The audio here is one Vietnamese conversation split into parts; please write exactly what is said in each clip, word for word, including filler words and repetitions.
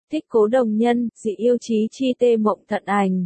Thích Cố Đồng Nhân, dị yêu chí chi tê mộng thận ảnh.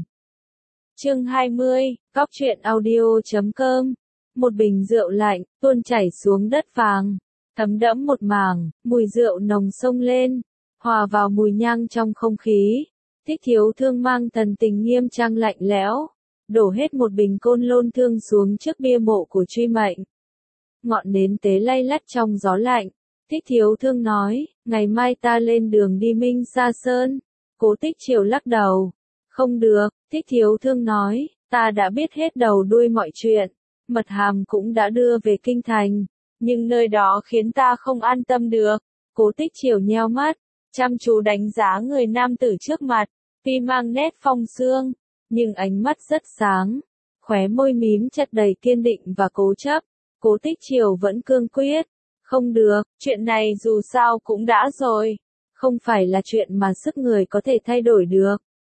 Chương hai mươi, Góc truyện audio chấm com. Một bình rượu lạnh, tuôn chảy xuống đất vàng, thấm đẫm một mảng, mùi rượu nồng xông lên, hòa vào mùi nhang trong không khí. Thích Thiếu Thương mang thần tình nghiêm trang lạnh lẽo, đổ hết một bình côn lôn thương xuống trước bia mộ của Truy Mệnh. Ngọn nến tế lay lắt trong gió lạnh. Thích Thiếu Thương nói, ngày mai ta lên đường đi Minh Sa Sơn. Cố Tích Triều lắc đầu. Không được, Thích Thiếu Thương nói, ta đã biết hết đầu đuôi mọi chuyện. Mật hàm cũng đã đưa về kinh thành, nhưng nơi đó khiến ta không an tâm được. Cố Tích Triều nheo mắt, chăm chú đánh giá người nam tử trước mặt, tuy mang nét phong sương, nhưng ánh mắt rất sáng, khóe môi mím chặt đầy kiên định và cố chấp. Cố Tích Triều vẫn cương quyết. Không được, chuyện này dù sao cũng đã rồi. Không phải là chuyện mà sức người có thể thay đổi được.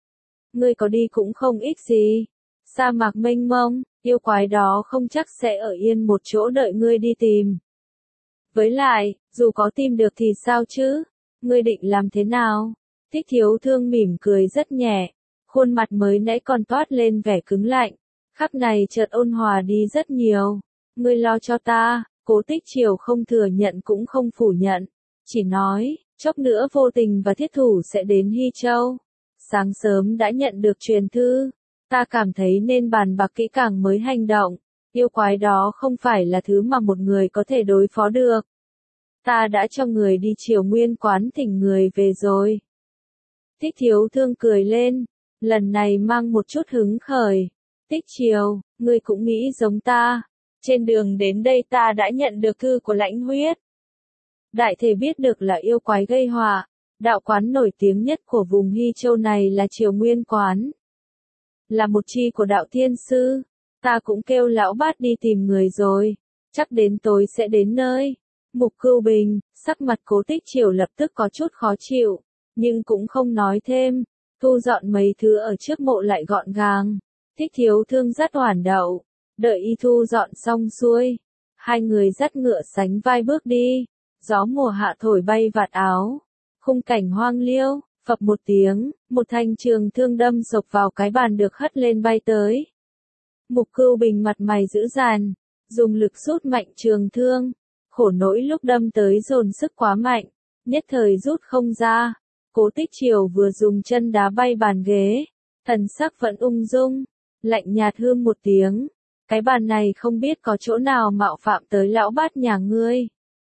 Ngươi có đi cũng không ích gì. Sa mạc mênh mông, yêu quái đó không chắc sẽ ở yên một chỗ đợi ngươi đi tìm. Với lại, dù có tìm được thì sao chứ? Ngươi định làm thế nào? Thích Thiếu Thương mỉm cười rất nhẹ. Khuôn mặt mới nãy còn toát lên vẻ cứng lạnh. Khắc này chợt ôn hòa đi rất nhiều. Ngươi lo cho ta. Cố Tích Triều không thừa nhận cũng không phủ nhận, chỉ nói, chốc nữa Vô Tình và Thiết Thủ sẽ đến Hy Châu. Sáng sớm đã nhận được truyền thư, ta cảm thấy nên bàn bạc kỹ càng mới hành động, yêu quái đó không phải là thứ mà một người có thể đối phó được. Ta đã cho người đi Triều Nguyên quán thỉnh người về rồi. Thích Thiếu Thương cười lên, lần này mang một chút hứng khởi. Tích Triều, ngươi cũng nghĩ giống ta. Trên đường đến đây ta đã nhận được thư của Lãnh Huyết. Đại thể biết được là yêu quái gây họa, đạo quán nổi tiếng nhất của vùng Hy Châu này là Triều Nguyên quán. Là một chi của đạo thiên sư, ta cũng kêu lão bát đi tìm người rồi, chắc đến tối sẽ đến nơi. Mục Cưu Bình, sắc mặt Cố Tích Triều lập tức có chút khó chịu, nhưng cũng không nói thêm, thu dọn mấy thứ ở trước mộ lại gọn gàng. Thích Thiếu Thương dắt Oản Đậu. Đợi y thu dọn xong xuôi, hai người dắt ngựa sánh vai bước đi, gió mùa hạ thổi bay vạt áo, khung cảnh hoang liêu, phập một tiếng, một thanh trường thương đâm sộc vào cái bàn được hất lên bay tới. Mục Cưu Bình mặt mày dữ dằn, dùng lực rút mạnh trường thương, khổ nỗi lúc đâm tới dồn sức quá mạnh, nhất thời rút không ra. Cố Tích Triều vừa dùng chân đá bay bàn ghế, thần sắc vẫn ung dung, lạnh nhạt hương một tiếng. Cái bàn này không biết có chỗ nào mạo phạm tới lão bát nhà ngươi.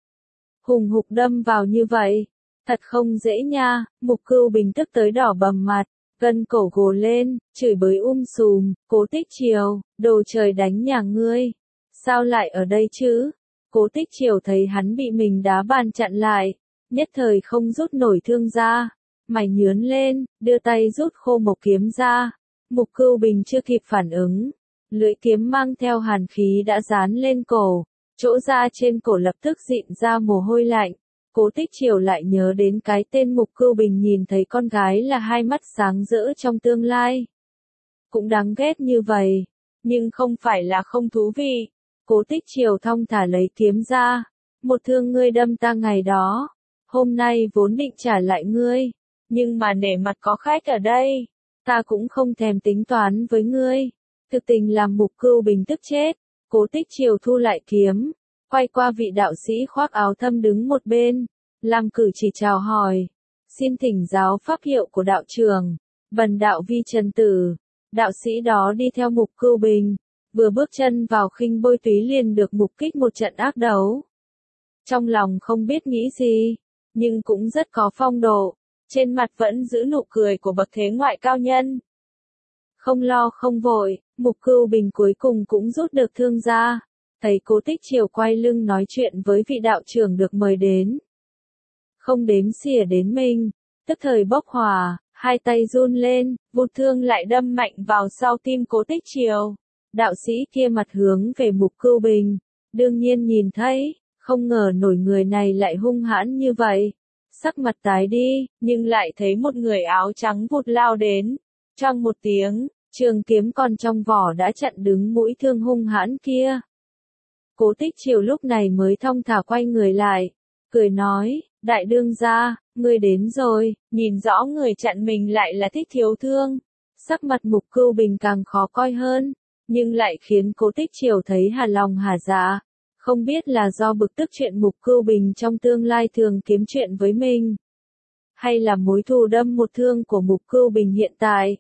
Hùng hục đâm vào như vậy, thật không dễ nha. Mục Cưu Bình tức tới đỏ bầm mặt, gân cổ gồ lên, chửi bới um sùm. Cố Tích Triều, đồ trời đánh nhà ngươi, sao lại ở đây chứ? Cố Tích Triều thấy hắn bị mình đá bàn chặn lại, nhất thời không rút nổi thương ra, mày nhướn lên, đưa tay rút khô mộc kiếm ra. Mục Cưu Bình chưa kịp phản ứng, lưỡi kiếm mang theo hàn khí đã dán lên cổ, chỗ da trên cổ lập tức dịn ra mồ hôi lạnh. Cố Tích Triều lại nhớ đến cái tên Mục Cưu Bình nhìn thấy con gái là hai mắt sáng rỡ trong tương lai. Cũng đáng ghét như vậy, nhưng không phải là không thú vị. Cố Tích Triều thong thả lấy kiếm ra, một thương ngươi đâm ta ngày đó, hôm nay vốn định trả lại ngươi, nhưng mà nể mặt có khách ở đây, ta cũng không thèm tính toán với ngươi. Thực tình làm Mục Cưu Bình tức chết. Cố Tích Triều thu lại kiếm, quay qua vị đạo sĩ khoác áo thâm đứng một bên, làm cử chỉ chào hỏi, xin thỉnh giáo pháp hiệu của đạo trưởng. Bần đạo Vi Trần Tử. Đạo sĩ đó đi theo Mục Cưu Bình, vừa bước chân vào Khinh Bôi Túy liền được mục kích một trận ác đấu. Trong lòng không biết nghĩ gì, nhưng cũng rất có phong độ, trên mặt vẫn giữ nụ cười của bậc thế ngoại cao nhân. Không lo không vội, Mục Cưu Bình cuối cùng cũng rút được thương ra, thấy Cố Tích Triều quay lưng nói chuyện với vị đạo trưởng được mời đến. Không đếm xỉa đến mình, tức thời bốc hỏa, hai tay run lên, vụt thương lại đâm mạnh vào sau tim Cố Tích Triều. Đạo sĩ kia mặt hướng về Mục Cưu Bình, đương nhiên nhìn thấy, không ngờ nổi người này lại hung hãn như vậy. Sắc mặt tái đi, nhưng lại thấy một người áo trắng vụt lao đến. Choang một tiếng, trường kiếm còn trong vỏ đã chặn đứng mũi thương hung hãn kia. Cố Tích Triều lúc này mới thong thả quay người lại, cười nói, Đại đương gia, ngươi đến rồi, nhìn rõ người chặn mình lại là Thích Thiếu Thương. Sắc mặt Mục Cưu Bình càng khó coi hơn, nhưng lại khiến Cố Tích Triều thấy hà lòng hà dạ. Không biết là do bực tức chuyện Mục Cưu Bình trong tương lai thường kiếm chuyện với mình, hay là mối thù đâm một thương của Mục Cưu Bình hiện tại.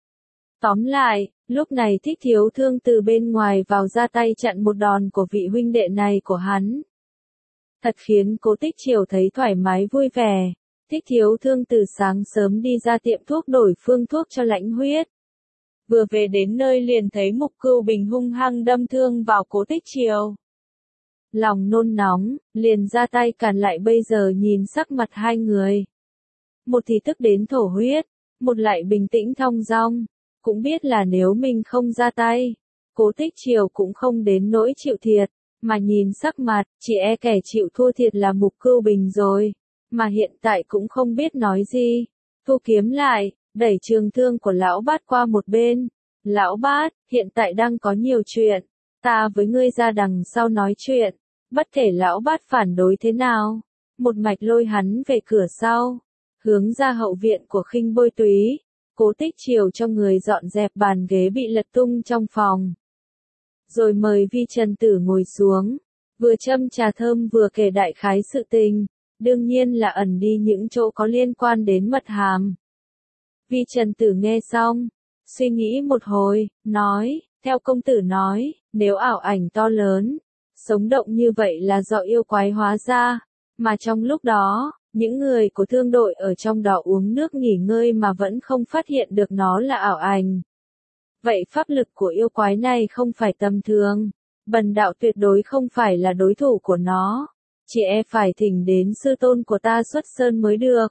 Tóm lại, lúc này Thích Thiếu Thương từ bên ngoài vào ra tay chặn một đòn của vị huynh đệ này của hắn. Thật khiến Cố Tích Triều thấy thoải mái vui vẻ. Thích Thiếu Thương từ sáng sớm đi ra tiệm thuốc đổi phương thuốc cho Lãnh Huyết. Vừa về đến nơi liền thấy Mục Cưu Bình hung hăng đâm thương vào Cố Tích Triều. Lòng nôn nóng, liền ra tay cản lại, bây giờ nhìn sắc mặt hai người. Một thì tức đến thổ huyết, một lại bình tĩnh thong dong, cũng biết là nếu mình không ra tay, Cố Tích Triều cũng không đến nỗi chịu thiệt, mà nhìn sắc mặt, chỉ e kẻ chịu thua thiệt là Mục Cưu Bình rồi, mà hiện tại cũng không biết nói gì. Thu kiếm lại, đẩy trường thương của lão bát qua một bên. Lão bát, hiện tại đang có nhiều chuyện, ta với ngươi ra đằng sau nói chuyện. Bất kể lão bát phản đối thế nào, một mạch lôi hắn về cửa sau, hướng ra hậu viện của Khinh Bôi Túy. Cố Tích Triều cho người dọn dẹp bàn ghế bị lật tung trong phòng, rồi mời Vi Trần Tử ngồi xuống, vừa châm trà thơm vừa kể đại khái sự tình, đương nhiên là ẩn đi những chỗ có liên quan đến mật hàm. Vi Trần Tử nghe xong, suy nghĩ một hồi, nói, theo công tử nói, nếu ảo ảnh to lớn, sống động như vậy là do yêu quái hóa ra, mà trong lúc đó, những người của thương đội ở trong đó uống nước nghỉ ngơi mà vẫn không phát hiện được nó là ảo ảnh. Vậy pháp lực của yêu quái này không phải tầm thường, bần đạo tuyệt đối không phải là đối thủ của nó, chỉ e phải thỉnh đến sư tôn của ta xuất sơn mới được.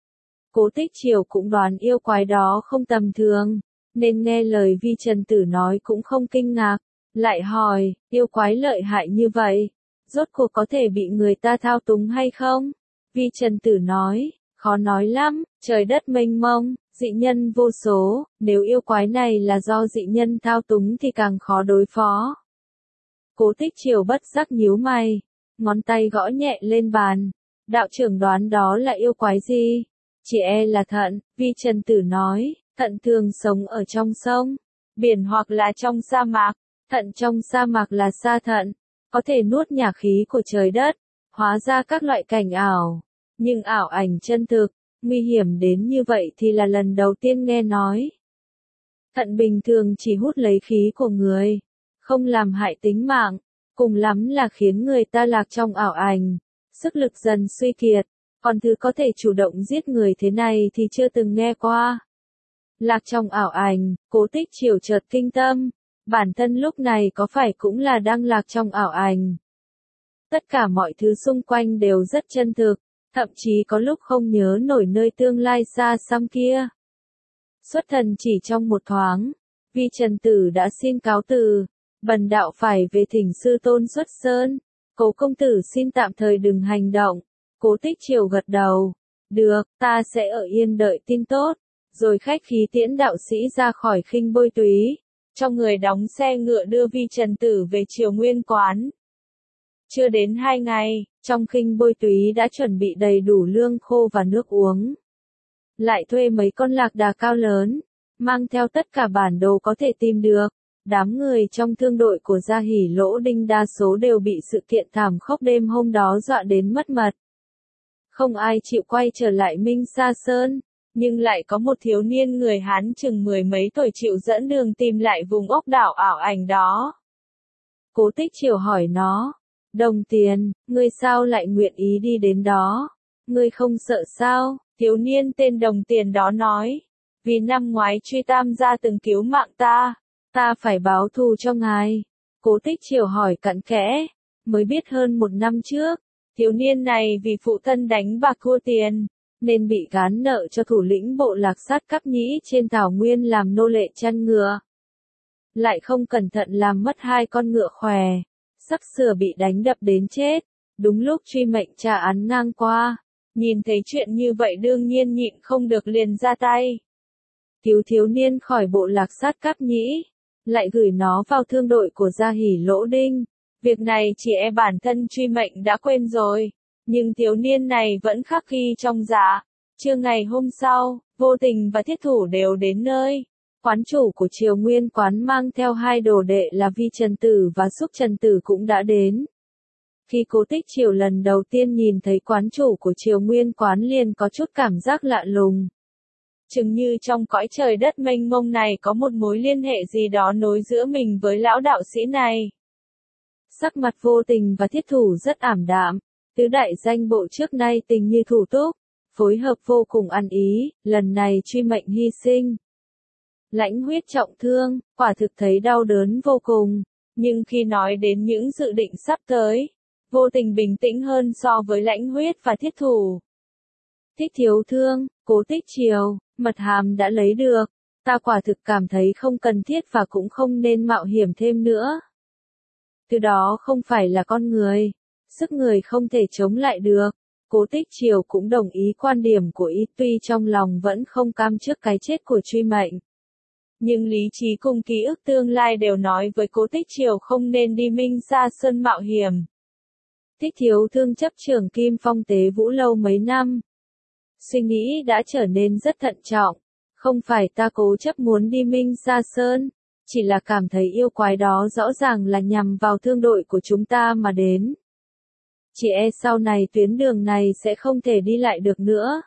Cố Tích Triều cũng đoán yêu quái đó không tầm thường, nên nghe lời Vi Trần Tử nói cũng không kinh ngạc, lại hỏi, yêu quái lợi hại như vậy, rốt cuộc có thể bị người ta thao túng hay không? Vi Trần Tử nói, khó nói lắm, trời đất mênh mông, dị nhân vô số, nếu yêu quái này là do dị nhân thao túng thì càng khó đối phó. Cố Tích Triều bất giác nhíu mày, ngón tay gõ nhẹ lên bàn, đạo trưởng đoán đó là yêu quái gì? Chỉ e là thận. Vi Trần Tử nói, thận thường sống ở trong sông, biển hoặc là trong sa mạc. Thận trong sa mạc là sa thận, có thể nuốt nhả khí của trời đất, hóa ra các loại cảnh ảo. Nhưng ảo ảnh chân thực, nguy hiểm đến như vậy thì là lần đầu tiên nghe nói. Thận bình thường chỉ hút lấy khí của người, không làm hại tính mạng, cùng lắm là khiến người ta lạc trong ảo ảnh, sức lực dần suy kiệt, còn thứ có thể chủ động giết người thế này thì chưa từng nghe qua. Lạc trong ảo ảnh, Cố Tích Triều chợt kinh tâm, bản thân lúc này có phải cũng là đang lạc trong ảo ảnh. Tất cả mọi thứ xung quanh đều rất chân thực, thậm chí có lúc không nhớ nổi nơi tương lai xa xăm kia. Xuất thần chỉ trong một thoáng, Vi Trần Tử đã xin cáo từ, bần đạo phải về thỉnh sư tôn xuất sơn, Cố công tử xin tạm thời đừng hành động. Cố Tích Triều gật đầu, được, ta sẽ ở yên đợi tin tốt, rồi khách khí tiễn đạo sĩ ra khỏi Khinh Bôi Túy, cho người đóng xe ngựa đưa Vi Trần Tử về Triều Nguyên quán. Chưa đến hai ngày, trong Khinh Bôi Túy đã chuẩn bị đầy đủ lương khô và nước uống. Lại thuê mấy con lạc đà cao lớn, mang theo tất cả bản đồ có thể tìm được. Đám người trong thương đội của Gia Hỉ Lỗ Đinh đa số đều bị sự kiện thảm khốc đêm hôm đó dọa đến mất mật. Không ai chịu quay trở lại Minh Sa Sơn, nhưng lại có một thiếu niên người Hán chừng mười mấy tuổi chịu dẫn đường tìm lại vùng ốc đảo ảo ảnh đó. Cố Tích Triều hỏi nó, Đồng Tiền, ngươi sao lại nguyện ý đi đến đó? Ngươi không sợ sao? Thiếu niên tên Đồng Tiền đó nói, vì năm ngoái Truy Tam gia từng cứu mạng ta, ta phải báo thù cho ngài. Cố Tích Triều hỏi cặn kẽ, mới biết hơn một năm trước, thiếu niên này vì phụ thân đánh bạc thua tiền, nên bị gán nợ cho thủ lĩnh bộ lạc sát Cáp Nhĩ trên thảo nguyên làm nô lệ chăn ngựa. Lại không cẩn thận làm mất hai con ngựa khỏe, sắp sửa bị đánh đập đến chết, đúng lúc truy mệnh tra án ngang qua, nhìn thấy chuyện như vậy đương nhiên nhịn không được liền ra tay. Cứu thiếu niên khỏi bộ lạc sát Cáp Nhĩ, lại gửi nó vào thương đội của Gia Hỉ Lỗ Đinh. Việc này chỉ e bản thân truy mệnh đã quên rồi, Nhưng thiếu niên này vẫn khắc ghi trong dạ. Trưa ngày hôm sau, Vô Tình và Thiết Thủ đều đến nơi. Quán chủ của Triều Nguyên quán mang theo hai đồ đệ là Vi Trần Tử và Xúc Trần Tử cũng đã đến. Khi Cố Tích Triều lần đầu tiên nhìn thấy quán chủ của Triều Nguyên quán liền có chút cảm giác lạ lùng. Chừng như trong cõi trời đất mênh mông này có một mối liên hệ gì đó nối giữa mình với lão đạo sĩ này. Sắc mặt Vô Tình và Thiết Thủ rất ảm đạm, tứ đại danh bộ trước nay tình như thủ túc, phối hợp vô cùng ăn ý, lần này truy mệnh hy sinh. Lãnh Huyết trọng thương, quả thực thấy đau đớn vô cùng, nhưng khi nói đến những dự định sắp tới, Vô Tình bình tĩnh hơn so với Lãnh Huyết và Thiết Thủ. Thích thiếu thương, Cố Tích Triều, mật hàm đã lấy được, ta quả thực cảm thấy không cần thiết và cũng không nên mạo hiểm thêm nữa. Từ đó không phải là con người, sức người không thể chống lại được. Cố Tích Triều cũng đồng ý quan điểm của y, tuy trong lòng vẫn không cam trước cái chết của truy mệnh. Nhưng lý trí cùng ký ức tương lai đều nói với Cố Tích Triều không nên đi Minh Sa Sơn mạo hiểm. Thích thiếu thương chấp trưởng Kim Phong Tế Vũ lâu mấy năm. Suy nghĩ đã trở nên rất thận trọng, không phải ta cố chấp muốn đi Minh Sa Sơn, chỉ là cảm thấy yêu quái đó rõ ràng là nhằm vào thương đội của chúng ta mà đến. Chỉ e sau này tuyến đường này sẽ không thể đi lại được nữa.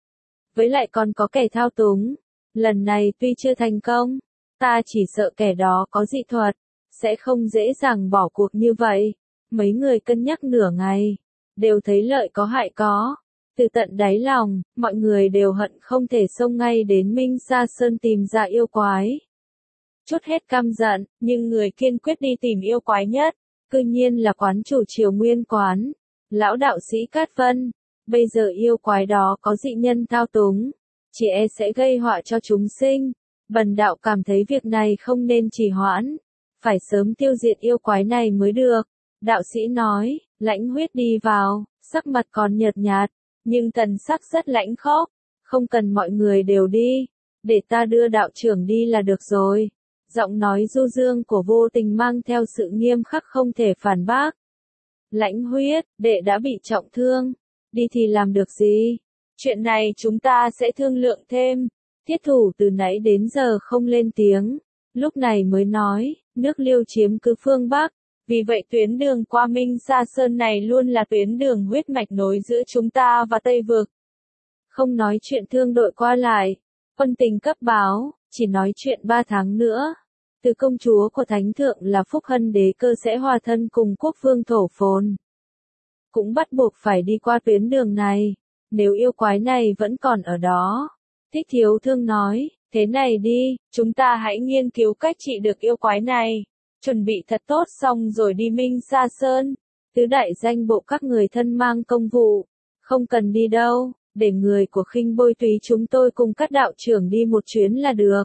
Với lại còn có kẻ thao túng, lần này tuy chưa thành công, ta chỉ sợ kẻ đó có dị thuật, sẽ không dễ dàng bỏ cuộc như vậy. Mấy người cân nhắc nửa ngày, đều thấy lợi có hại có. Từ tận đáy lòng, mọi người đều hận không thể xông ngay đến Minh Sa Sơn tìm ra yêu quái. Chút hết căm giận, nhưng người kiên quyết đi tìm yêu quái nhất, cư nhiên là quán chủ Triều Nguyên quán, lão đạo sĩ Cát Vân. Bây giờ yêu quái đó có dị nhân thao túng, chỉ e sẽ gây họa cho chúng sinh. Bần đạo cảm thấy việc này không nên trì hoãn, phải sớm tiêu diệt yêu quái này mới được. Đạo sĩ nói, Lãnh Huyết đi vào, sắc mặt còn nhợt nhạt, nhưng thần sắc rất lãnh khốc. Không cần mọi người đều đi, để ta đưa đạo trưởng đi là được rồi. Giọng nói du dương của Vô Tình mang theo sự nghiêm khắc không thể phản bác. Lãnh Huyết, đệ đã bị trọng thương, đi thì làm được gì? Chuyện này chúng ta sẽ thương lượng thêm. Thiết Thủ từ nãy đến giờ không lên tiếng, lúc này mới nói, nước Liêu chiếm cứ phương Bắc, vì vậy tuyến đường qua Minh Sa Sơn này luôn là tuyến đường huyết mạch nối giữa chúng ta và Tây Vực. Không nói chuyện thương đội qua lại, quân tình cấp báo, chỉ nói chuyện ba tháng nữa. Từ công chúa của Thánh Thượng là Phúc Hân Đế Cơ sẽ hòa thân cùng quốc vương Thổ Phồn. Cũng bắt buộc phải đi qua tuyến đường này, nếu yêu quái này vẫn còn ở đó. Thích thiếu thương nói, thế này đi, chúng ta hãy nghiên cứu cách trị được yêu quái này. Chuẩn bị thật tốt xong rồi đi Minh Sa Sơn. Tứ đại danh bộ các người thân mang công vụ, không cần đi đâu, để người của Khinh Bôi Túy chúng tôi cùng các đạo trưởng đi một chuyến là được.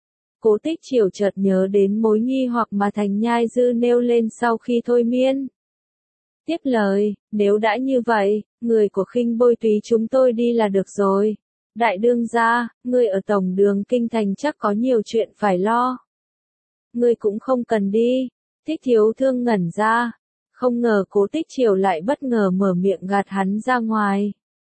Cố Tích Triều chợt nhớ đến mối nghi hoặc mà Thành Nhai Dư nêu lên sau khi thôi miên. Tiếp lời, nếu đã như vậy, người của Khinh Bôi Túy chúng tôi đi là được rồi. Đại đương gia, người ở tổng đường kinh thành chắc có nhiều chuyện phải lo. Ngươi cũng không cần đi. Thích thiếu thương ngẩn ra, không ngờ Cố Tích Triều lại bất ngờ mở miệng gạt hắn ra ngoài.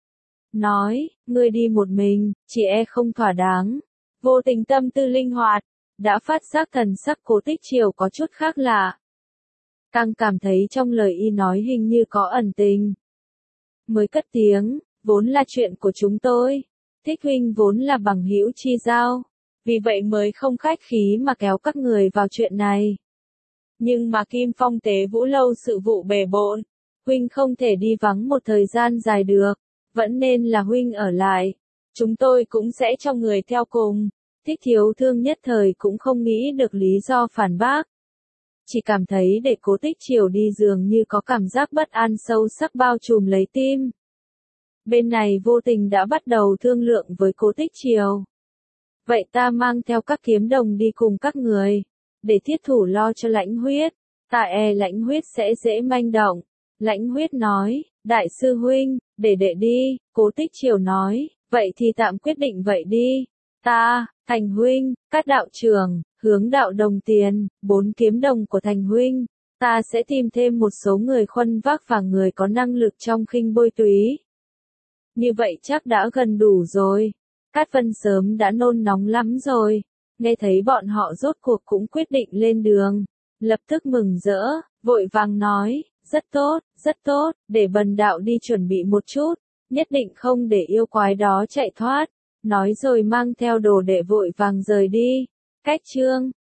Nói, ngươi đi một mình, chỉ e không thỏa đáng. Vô Tình tâm tư linh hoạt, đã phát giác thần sắc Cố Tích Triều có chút khác lạ. Càng cảm thấy trong lời y nói hình như có ẩn tình. Mới cất tiếng, vốn là chuyện của chúng tôi. Thích huynh vốn là bằng hữu chi giao, vì vậy mới không khách khí mà kéo các người vào chuyện này. Nhưng mà Kim Phong Tế Vũ lâu sự vụ bề bộn, huynh không thể đi vắng một thời gian dài được, vẫn nên là huynh ở lại. Chúng tôi cũng sẽ cho người theo cùng. Thích thiếu thương nhất thời cũng không nghĩ được lý do phản bác. Chỉ cảm thấy để Cố Tích Triều đi dường như có cảm giác bất an sâu sắc bao trùm lấy tim. Bên này Vô Tình đã bắt đầu thương lượng với Cố Tích Triều. Vậy ta mang theo các kiếm đồng đi cùng các người, để Thiết Thủ lo cho Lãnh Huyết, ta e Lãnh Huyết sẽ dễ manh động. Lãnh Huyết nói, đại sư huynh, để đệ đi. Cố Tích Triều nói, vậy thì tạm quyết định vậy đi. Ta, Thành huynh, các đạo trưởng, hướng đạo đồng tiền, bốn kiếm đồng của Thành huynh, Ta sẽ tìm thêm một số người khuân vác và người có năng lực trong khinh bôi túy. Như vậy chắc đã gần đủ rồi. Cát Vân sớm đã nôn nóng lắm rồi. Nghe thấy bọn họ rốt cuộc cũng quyết định lên đường. Lập tức mừng rỡ, vội vàng nói, rất tốt, rất tốt, để bần đạo đi chuẩn bị một chút. Nhất định không để yêu quái đó chạy thoát. Nói rồi mang theo đồ đệ vội vàng rời đi. Cách chương